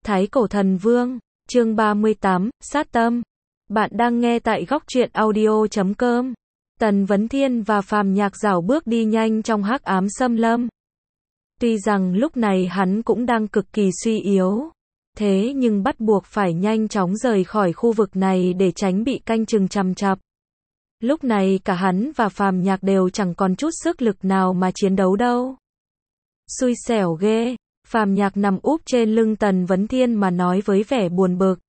Thái Cổ Thần Vương, chương 38, sát tâm. Bạn đang nghe tại góc truyện audio.com. Tần Vấn Thiên và Phàm Nhạc rảo bước đi nhanh trong hắc ám xâm lâm. Tuy rằng lúc này hắn cũng đang cực kỳ suy yếu, thế nhưng bắt buộc phải nhanh chóng rời khỏi khu vực này để tránh bị canh chừng chằm chặp. Lúc này cả hắn và Phàm Nhạc đều chẳng còn chút sức lực nào mà chiến đấu đâu. Xui xẻo ghê. Phàm Nhạc nằm úp trên lưng Tần Vấn Thiên mà nói với vẻ buồn bực.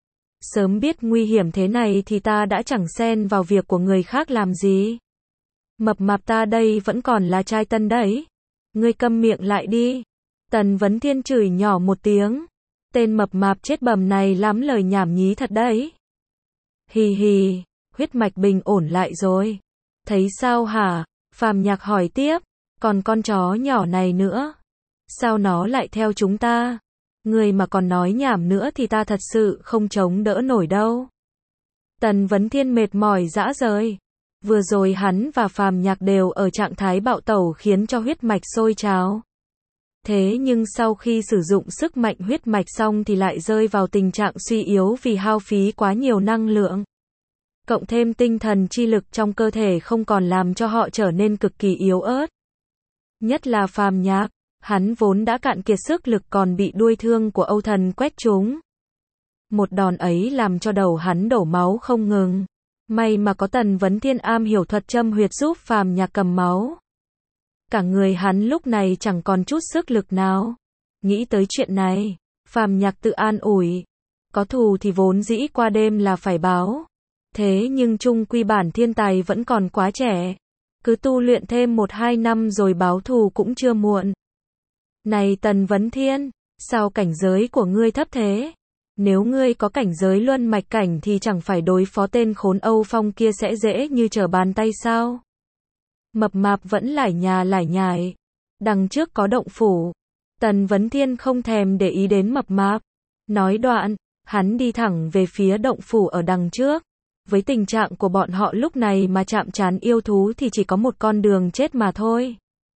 Sớm biết nguy hiểm thế này thì ta đã chẳng xen vào việc của người khác làm gì. Mập mạp ta đây vẫn còn là trai tân đấy. Ngươi câm miệng lại đi. Tần Vấn Thiên chửi nhỏ một tiếng. Tên mập mạp chết bầm này lắm lời nhảm nhí thật đấy. Hì hì, huyết mạch bình ổn lại rồi. Thấy sao hả? Phàm Nhạc hỏi tiếp. Còn con chó nhỏ này nữa. Sao nó lại theo chúng ta? Người mà còn nói nhảm nữa thì ta thật sự không chống đỡ nổi đâu. Tần Vấn Thiên mệt mỏi rã rời. Vừa rồi hắn và Phàm Nhạc đều ở trạng thái bạo tẩu khiến cho huyết mạch sôi trào. Thế nhưng sau khi sử dụng sức mạnh huyết mạch xong thì lại rơi vào tình trạng suy yếu vì hao phí quá nhiều năng lượng. Cộng thêm tinh thần chi lực trong cơ thể không còn làm cho họ trở nên cực kỳ yếu ớt. Nhất là Phàm Nhạc. Hắn vốn đã cạn kiệt sức lực còn bị đuôi thương của Âu Thần quét trúng. Một đòn ấy làm cho đầu hắn đổ máu không ngừng. May mà có Tần Vấn Thiên am hiểu thuật châm huyệt giúp Phàm Nhạc cầm máu. Cả người hắn lúc này chẳng còn chút sức lực nào. Nghĩ tới chuyện này, Phàm Nhạc tự an ủi. Có thù thì vốn dĩ qua đêm là phải báo. Thế nhưng chung quy bản thiên tài vẫn còn quá trẻ. Cứ tu luyện thêm 1-2 năm rồi báo thù cũng chưa muộn. Này Tần Vấn Thiên, sao cảnh giới của ngươi thấp thế? Nếu ngươi có cảnh giới luân mạch cảnh thì chẳng phải đối phó tên khốn Âu Phong kia sẽ dễ như trở bàn tay sao? Mập mạp vẫn lải nhà lải nhải. Đằng trước có động phủ. Tần Vấn Thiên không thèm để ý đến mập mạp. Nói đoạn, hắn đi thẳng về phía động phủ ở đằng trước. Với tình trạng của bọn họ lúc này mà chạm trán yêu thú thì chỉ có một con đường chết mà thôi.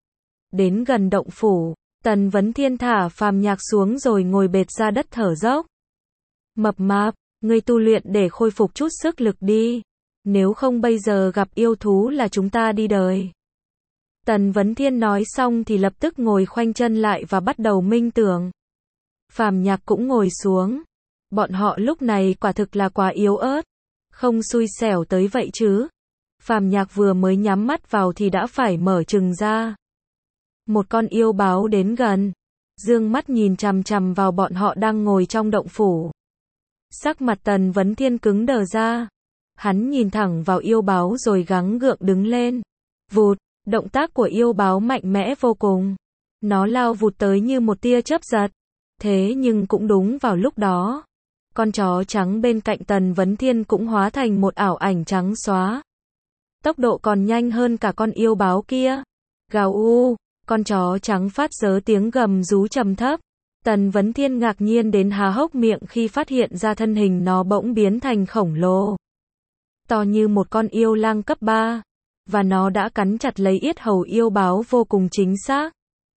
Đến gần động phủ, Tần Vấn Thiên thả Phàm Nhạc xuống rồi ngồi bệt ra đất thở dốc. Mập mạp, ngươi tu luyện để khôi phục chút sức lực đi. Nếu không bây giờ gặp yêu thú là chúng ta đi đời. Tần Vấn Thiên nói xong thì lập tức ngồi khoanh chân lại và bắt đầu minh tưởng. Phàm Nhạc cũng ngồi xuống. Bọn họ lúc này quả thực là quá yếu ớt. Không xui xẻo tới vậy chứ. Phàm Nhạc vừa mới nhắm mắt vào thì đã phải mở trừng ra. Một con yêu báo đến gần, dương mắt nhìn chằm chằm vào bọn họ đang ngồi trong động phủ. Sắc mặt Tần Vấn Thiên cứng đờ ra. Hắn nhìn thẳng vào yêu báo rồi gắng gượng đứng lên. Vụt, động tác của yêu báo mạnh mẽ vô cùng. Nó lao vụt tới như một tia chớp giật. Thế nhưng cũng đúng vào lúc đó, con chó trắng bên cạnh Tần Vấn Thiên cũng hóa thành một ảo ảnh trắng xóa. Tốc độ còn nhanh hơn cả con yêu báo kia. Gào u. Con chó trắng phát ra tiếng gầm rú trầm thấp. Tần Vấn Thiên ngạc nhiên đến há hốc miệng khi phát hiện ra thân hình nó bỗng biến thành khổng lồ. To như một con yêu lang cấp 3. Và nó đã cắn chặt lấy yết hầu yêu báo vô cùng chính xác.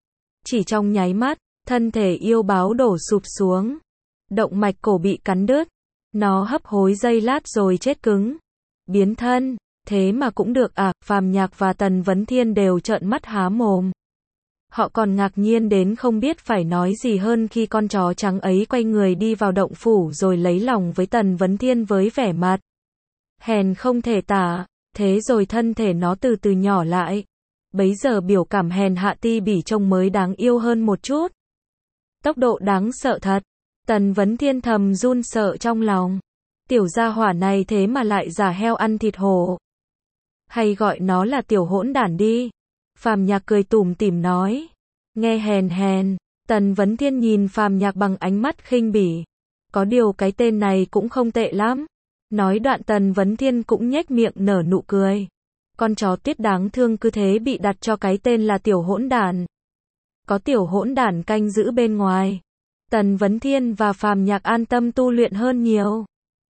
Chỉ trong nháy mắt, thân thể yêu báo đổ sụp xuống. Động mạch cổ bị cắn đứt. Nó hấp hối giây lát rồi chết cứng. Biến thân, thế mà cũng được à? Phàm Nhạc và Tần Vấn Thiên đều trợn mắt há mồm. Họ còn ngạc nhiên đến không biết phải nói gì hơn khi con chó trắng ấy quay người đi vào động phủ rồi lấy lòng với Tần Vấn Thiên với vẻ mặt hèn không thể tả. Thế rồi thân thể nó từ từ nhỏ lại. Bấy giờ biểu cảm hèn hạ ti bỉ trông mới đáng yêu hơn một chút. Tốc độ đáng sợ thật. Tần Vấn Thiên thầm run sợ trong lòng. Tiểu gia hỏa này thế mà lại giả heo ăn thịt hổ. Hay gọi nó là tiểu hỗn đản đi. Phàm Nhạc cười tủm tỉm nói. Nghe hèn hèn. Tần Vấn Thiên nhìn Phàm Nhạc bằng ánh mắt khinh bỉ. Có điều cái tên này cũng không tệ lắm. Nói đoạn Tần Vấn Thiên cũng nhếch miệng nở nụ cười. Con chó tuyết đáng thương cứ thế bị đặt cho cái tên là tiểu hỗn đản. Có tiểu hỗn đản canh giữ bên ngoài. Tần Vấn Thiên và Phàm Nhạc an tâm tu luyện hơn nhiều.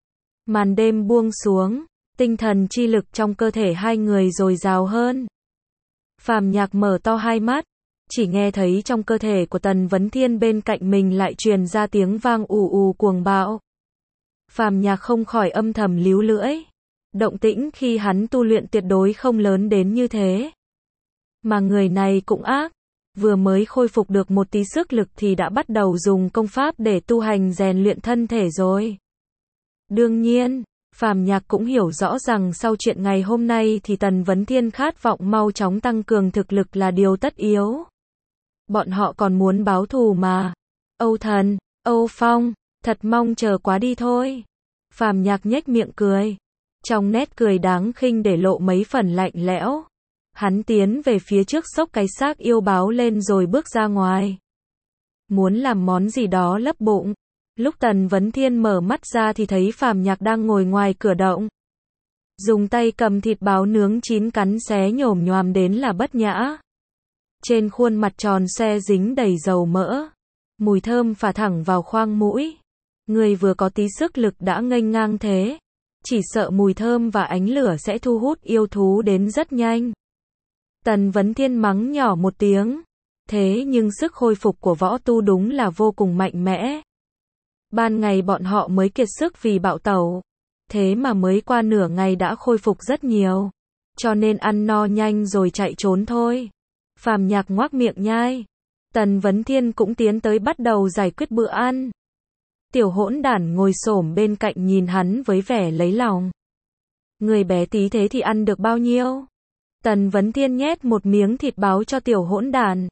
Màn đêm buông xuống. Tinh thần chi lực trong cơ thể hai người dồi dào hơn. Phàm Nhạc mở to hai mắt. Chỉ nghe thấy trong cơ thể của Tần Vấn Thiên bên cạnh mình lại truyền ra tiếng vang ù ù cuồng bạo. Phàm Nhạc không khỏi âm thầm líu lưỡi. Động tĩnh khi hắn tu luyện tuyệt đối không lớn đến như thế. Mà người này cũng ác. Vừa mới khôi phục được một tí sức lực thì đã bắt đầu dùng công pháp để tu hành rèn luyện thân thể rồi. Đương nhiên, Phàm Nhạc cũng hiểu rõ rằng sau chuyện ngày hôm nay thì Tần Vấn Thiên khát vọng mau chóng tăng cường thực lực là điều tất yếu. Bọn họ còn muốn báo thù mà. Âu Thần, Âu Phong, thật mong chờ quá đi thôi. Phàm Nhạc nhếch miệng cười. Trong nét cười đáng khinh để lộ mấy phần lạnh lẽo. Hắn tiến về phía trước xốc cái xác yêu báo lên rồi bước ra ngoài. Muốn làm món gì đó lấp bụng. Lúc Tần Vấn Thiên mở mắt ra thì thấy Phàm Nhạc đang ngồi ngoài cửa động. Dùng tay cầm thịt báo nướng chín cắn xé nhổm nhoàm đến là bất nhã. Trên khuôn mặt tròn xoe dính đầy dầu mỡ. Mùi thơm phả thẳng vào khoang mũi. Người vừa có tí sức lực đã nghênh ngang thế. Chỉ sợ mùi thơm và ánh lửa sẽ thu hút yêu thú đến rất nhanh. Tần Vấn Thiên mắng nhỏ một tiếng. Thế nhưng sức khôi phục của võ tu đúng là vô cùng mạnh mẽ. Ban ngày bọn họ mới kiệt sức vì bạo tẩu. Thế mà mới qua nửa ngày đã khôi phục rất nhiều. Cho nên ăn no nhanh rồi chạy trốn thôi. Phàm Nhạc ngoác miệng nhai. Tần Vấn Thiên cũng tiến tới bắt đầu giải quyết bữa ăn. Tiểu hỗn đản ngồi xổm bên cạnh nhìn hắn với vẻ lấy lòng. Người bé tí thế thì ăn được bao nhiêu? Tần Vấn Thiên nhét một miếng thịt báo cho tiểu hỗn đản.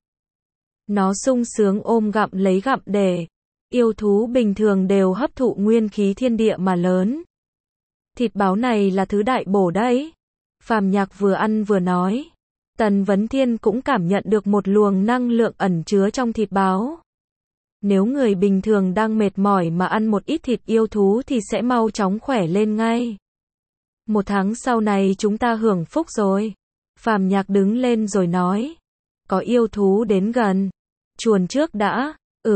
Nó sung sướng ôm gặm lấy gặm để. Yêu thú bình thường đều hấp thụ nguyên khí thiên địa mà lớn. Thịt báo này là thứ đại bổ đấy. Phàm Nhạc vừa ăn vừa nói. Tần Vấn Thiên cũng cảm nhận được một luồng năng lượng ẩn chứa trong thịt báo. Nếu người bình thường đang mệt mỏi mà ăn một ít thịt yêu thú thì sẽ mau chóng khỏe lên ngay. 1 tháng sau này chúng ta hưởng phúc rồi. Phàm Nhạc đứng lên rồi nói. Có yêu thú đến gần. Chuồn trước đã.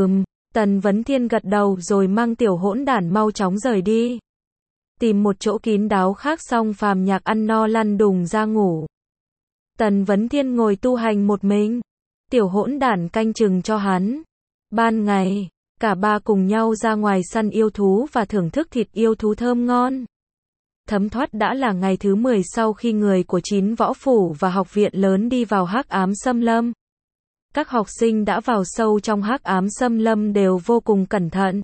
Tần Vấn Thiên gật đầu rồi mang tiểu hỗn đản mau chóng rời đi. Tìm một chỗ kín đáo khác xong Phàm Nhạc ăn no lăn đùng ra ngủ. Tần Vấn Thiên ngồi tu hành một mình. Tiểu hỗn đản canh chừng cho hắn. Ban ngày, cả ba cùng nhau ra ngoài săn yêu thú và thưởng thức thịt yêu thú thơm ngon. Thấm thoát đã là ngày thứ 10 sau khi người của 9 võ phủ và học viện lớn đi vào hắc ám xâm lâm. Các học sinh đã vào sâu trong hắc ám xâm lâm đều vô cùng cẩn thận.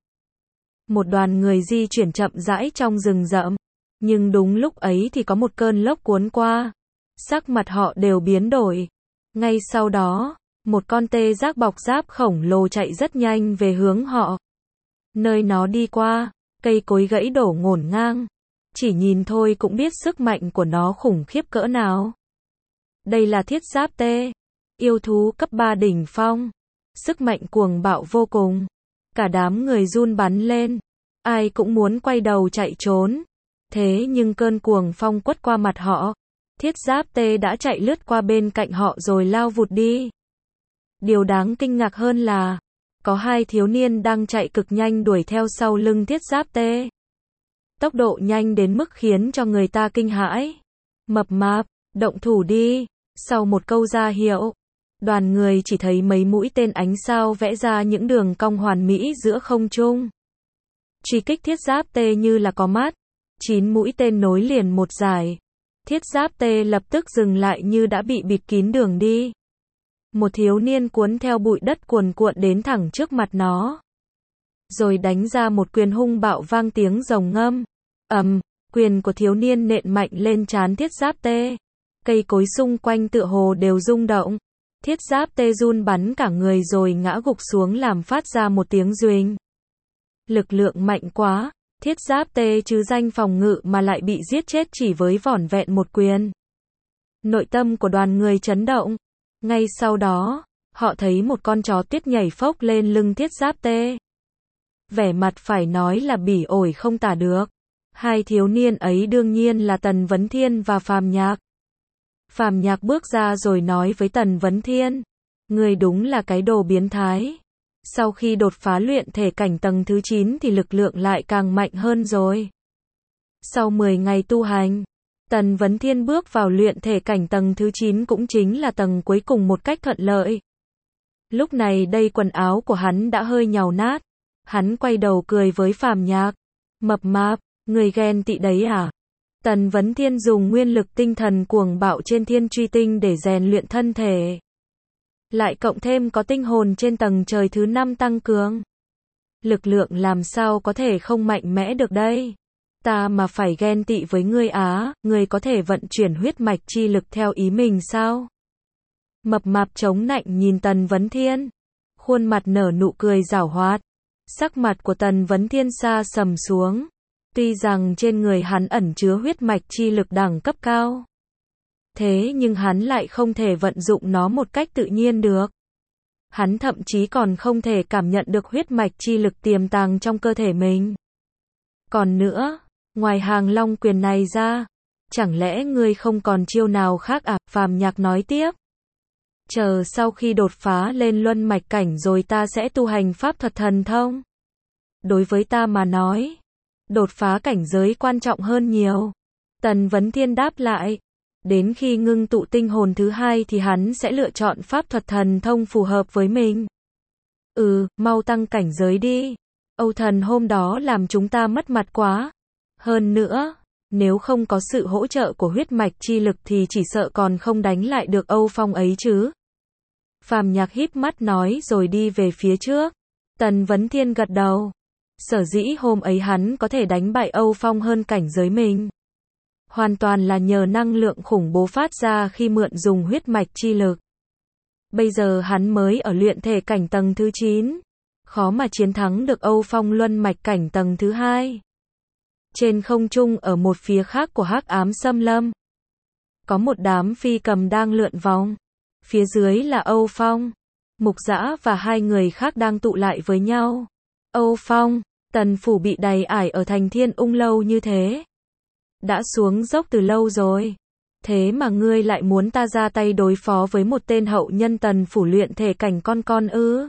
Một đoàn người di chuyển chậm rãi trong rừng rậm. Nhưng đúng lúc ấy thì có một cơn lốc cuốn qua. Sắc mặt họ đều biến đổi. Ngay sau đó, một con tê giác bọc giáp khổng lồ chạy rất nhanh về hướng họ. Nơi nó đi qua, cây cối gãy đổ ngổn ngang. Chỉ nhìn thôi cũng biết sức mạnh của nó khủng khiếp cỡ nào. Đây là thiết giáp tê. Yêu thú cấp 3 đỉnh phong. Sức mạnh cuồng bạo vô cùng. Cả đám người run bắn lên. Ai cũng muốn quay đầu chạy trốn. Thế nhưng cơn cuồng phong quất qua mặt họ. Thiết giáp tê đã chạy lướt qua bên cạnh họ rồi lao vụt đi. Điều đáng kinh ngạc hơn là, có 2 thiếu niên đang chạy cực nhanh đuổi theo sau lưng thiết giáp tê. Tốc độ nhanh đến mức khiến cho người ta kinh hãi. Mập mạp, động thủ đi. Sau một câu ra hiệu, đoàn người chỉ thấy mấy mũi tên ánh sao vẽ ra những đường cong hoàn mỹ giữa không trung. Truy kích thiết giáp tê như là có mắt. 9 mũi tên nối liền một dải. Thiết giáp tê lập tức dừng lại như đã bị bịt kín đường đi. Một thiếu niên cuốn theo bụi đất cuồn cuộn đến thẳng trước mặt nó. Rồi đánh ra một quyền hung bạo vang tiếng rồng ngâm. Quyền của thiếu niên nện mạnh lên trán thiết giáp tê. Cây cối xung quanh tựa hồ đều rung động. Thiết giáp tê run bắn cả người rồi ngã gục xuống làm phát ra một tiếng ruỳnh. Lực lượng mạnh quá. Thiết giáp tê chứ danh phòng ngự mà lại bị giết chết chỉ với vỏn vẹn một quyền. Nội tâm của đoàn người chấn động. Ngay sau đó, họ thấy một con chó tuyết nhảy phốc lên lưng thiết giáp tê. Vẻ mặt phải nói là bỉ ổi không tả được. 2 thiếu niên ấy đương nhiên là Tần Vấn Thiên và Phàm Nhạc. Phàm Nhạc bước ra rồi nói với Tần Vấn Thiên. Người đúng là cái đồ biến thái. Sau khi đột phá luyện thể cảnh tầng thứ 9 thì lực lượng lại càng mạnh hơn rồi. Sau 10 ngày tu hành, Tần Vấn Thiên bước vào luyện thể cảnh tầng thứ 9 cũng chính là tầng cuối cùng một cách thuận lợi. Lúc này đây quần áo của hắn đã hơi nhàu nát. Hắn quay đầu cười với Phàm Nhạc. Mập mạp, người ghen tị đấy à? Tần Vấn Thiên dùng nguyên lực tinh thần cuồng bạo trên thiên truy tinh để rèn luyện thân thể. Lại cộng thêm có tinh hồn trên tầng trời thứ 5 tăng cường. Lực lượng làm sao có thể không mạnh mẽ được đây? Ta mà phải ghen tị với ngươi á, ngươi có thể vận chuyển huyết mạch chi lực theo ý mình sao? Mập mạp chống nạnh nhìn Tần Vấn Thiên. Khuôn mặt nở nụ cười giảo hoạt. Sắc mặt của Tần Vấn Thiên sa sầm xuống. Tuy rằng trên người hắn ẩn chứa huyết mạch chi lực đẳng cấp cao. Thế nhưng hắn lại không thể vận dụng nó một cách tự nhiên được. Hắn thậm chí còn không thể cảm nhận được huyết mạch chi lực tiềm tàng trong cơ thể mình. Còn nữa, ngoài Hàng Long quyền này ra, chẳng lẽ ngươi không còn chiêu nào khác à? Phàm Nhạc nói tiếp. Chờ sau khi đột phá lên luân mạch cảnh rồi ta sẽ tu hành pháp thuật thần thông. Đối với ta mà nói, đột phá cảnh giới quan trọng hơn nhiều. Tần Vấn Thiên đáp lại. Đến khi ngưng tụ tinh hồn thứ 2 thì hắn sẽ lựa chọn pháp thuật thần thông phù hợp với mình. Mau tăng cảnh giới đi. Âu Thần hôm đó làm chúng ta mất mặt quá. Hơn nữa, nếu không có sự hỗ trợ của huyết mạch chi lực thì chỉ sợ còn không đánh lại được Âu Phong ấy chứ. Phàm Nhạc híp mắt nói rồi đi về phía trước. Tần Vấn Thiên gật đầu. Sở dĩ hôm ấy hắn có thể đánh bại Âu Phong hơn cảnh giới mình. Hoàn toàn là nhờ năng lượng khủng bố phát ra khi mượn dùng huyết mạch chi lực. Bây giờ hắn mới ở luyện thể cảnh tầng thứ 9. Khó mà chiến thắng được Âu Phong luân mạch cảnh tầng thứ 2. Trên không trung ở một phía khác của Hắc Ám Xâm Lâm. Có một đám phi cầm đang lượn vòng. Phía dưới là Âu Phong. Mục Dã và hai người khác đang tụ lại với nhau. Âu Phong, Tần phủ bị đầy ải ở thành Thiên Ung lâu như thế. Đã xuống dốc từ lâu rồi. Thế mà ngươi lại muốn ta ra tay đối phó với một tên hậu nhân Tần phủ luyện thể cảnh con ư?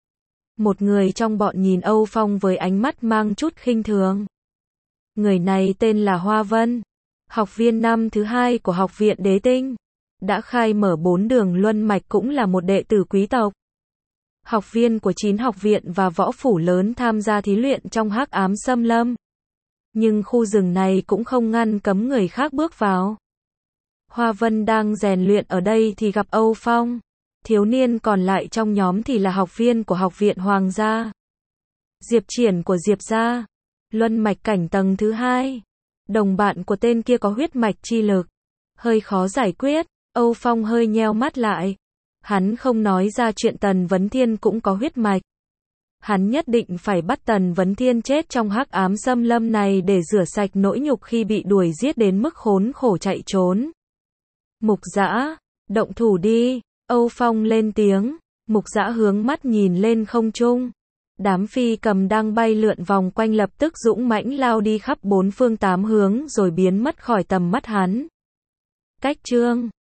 Một người trong bọn nhìn Âu Phong với ánh mắt mang chút khinh thường. Người này tên là Hoa Vân, học viên năm thứ 2 của Học viện Đế Tinh. Đã khai mở 4 đường luân mạch, cũng là một đệ tử quý tộc. Học viên của 9 học viện và võ phủ lớn tham gia thí luyện trong Hắc Ám Xâm Lâm. Nhưng khu rừng này cũng không ngăn cấm người khác bước vào. Hoa Vân đang rèn luyện ở đây thì gặp Âu Phong. Thiếu niên còn lại trong nhóm thì là học viên của Học viện Hoàng gia. Diệp Triển của Diệp gia, luân mạch cảnh tầng thứ 2. Đồng bạn của tên kia có huyết mạch chi lực, hơi khó giải quyết. Âu Phong hơi nheo mắt lại. Hắn không nói ra chuyện Tần Vấn Thiên cũng có huyết mạch. Hắn nhất định phải bắt Tần Vấn Thiên chết trong Hắc Ám Xâm Lâm này để rửa sạch nỗi nhục khi bị đuổi giết đến mức khốn khổ chạy trốn. Mục Dã, động thủ đi. Âu Phong lên tiếng. Mục Dã hướng mắt nhìn lên không trung. Đám phi cầm đang bay lượn vòng quanh lập tức dũng mãnh lao đi khắp 4 phương 8 hướng rồi biến mất khỏi tầm mắt hắn. Cách chương